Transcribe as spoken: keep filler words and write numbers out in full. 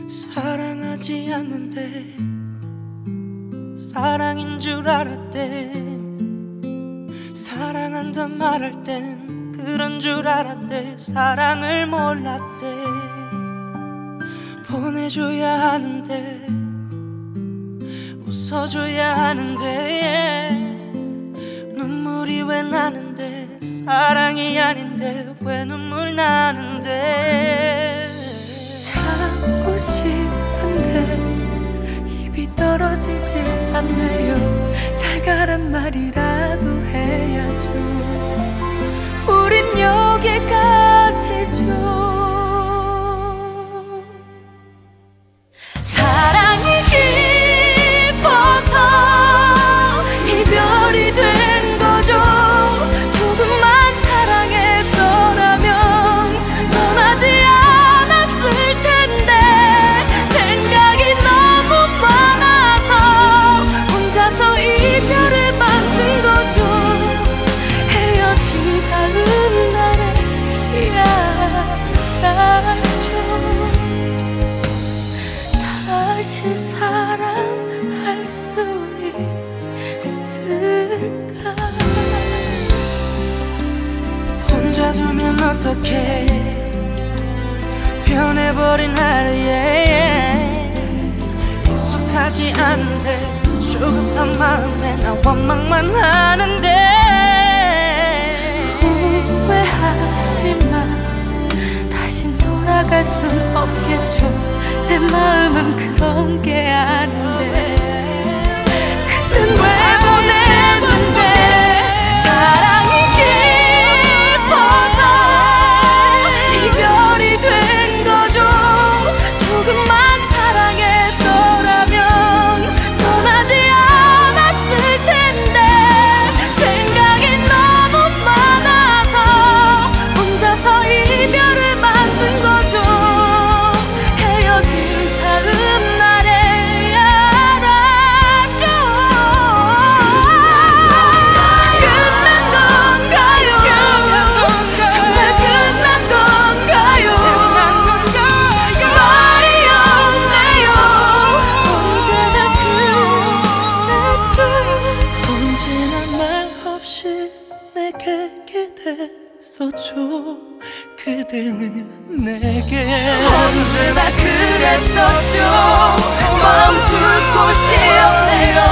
사랑하지 않는데 사랑인 줄 알았대. 사랑한다 말할 땐 그런 줄 알았대. 사랑을 몰랐대. 보내줘야 하는데 웃어줘야 하는데 눈물이 왜 나는데. 사랑이 아닌데 왜 눈물 나는데. 찾고 싶은데 입이 떨어지질 않네요. 잘 가란 말이라도 해야죠. 우린 여기까지죠. 사랑이 깊어서 이별이 된 거죠. 조금만 사랑했더라면 떠나지 않았을 텐데. 생각이 너무 많아서 혼자서 이별을 만든 거죠. 헤어진 다음 날에 알았죠. 다시 사랑할 수 있을까. 혼자 두면 어떡해. 변해버린 하루에 익숙하지 않은데 조급한 마음에 나 원망만 하는데. 후회하지마. 다신 돌아갈 순 없겠죠. 내 마음은 그런 게 아닌데. 그땐 왜 보냈는데. 사랑이 깊어서 이별이 된 거죠. 조금만 사랑했더라면 떠나지 않았을 텐데. 생각이 너무 많아서 혼자서 이별을 만든 거죠. 헤어진 다음 날에 알았죠. 끝난 건가요? 정말 끝난 건가요? 말이 없네요. 언제나 그랬죠. 언제나 말 없이 내게 기댔었죠. 그대는 내게 언제나 그랬었죠. 마음 둘 곳이 없네요.